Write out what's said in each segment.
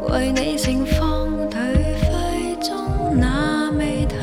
为你盛放颓废中那美态。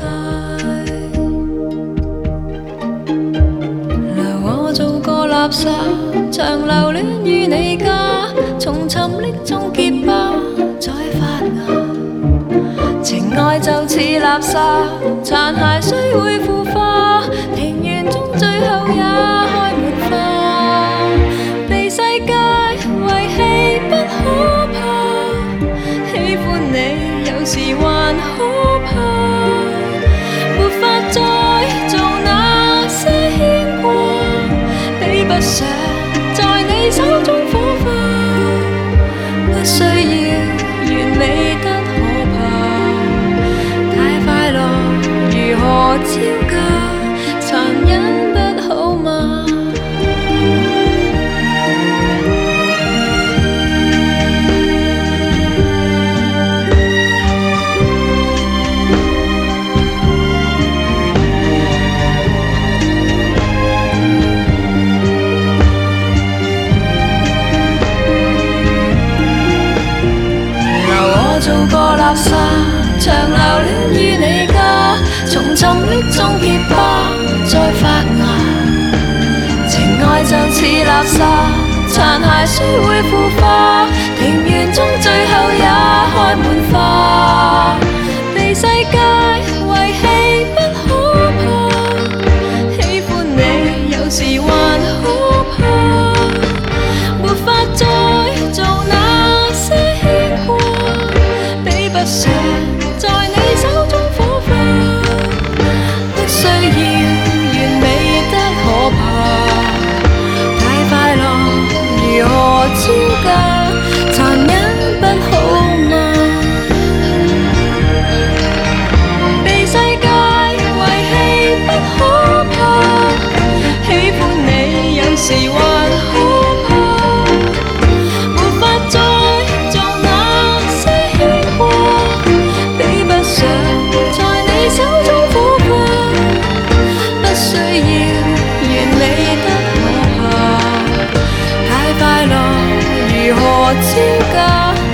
留我做个垃圾，长留恋于你家，从沉溺中结疤，再发芽。情爱就似垃圾，残骸虽会腐化，庭园中最后也开满花。被世界遗弃不可怕，喜欢你有时还可怕，没法再做那些牵挂，比不上在你手中火花。不需要完美得可怕，太快乐如何招架？残忍不好嗎？做個垃圾，長留戀於你家，從沉溺中結疤，再發芽。情愛就似垃圾，殘骸雖會腐化，庭園中最後也開滿花。被世界遺棄不可怕，喜歡你有時還可怕，沒法再做那些牽掛。不想在你手中火花，不需要完美得可怕，太快樂如何招架？殘忍不好嗎？被世界遺棄不可怕，喜歡你有時還可怕，沒法再做那些牽掛。在你手中火花，不需要完美得可怕，太快樂如何招架？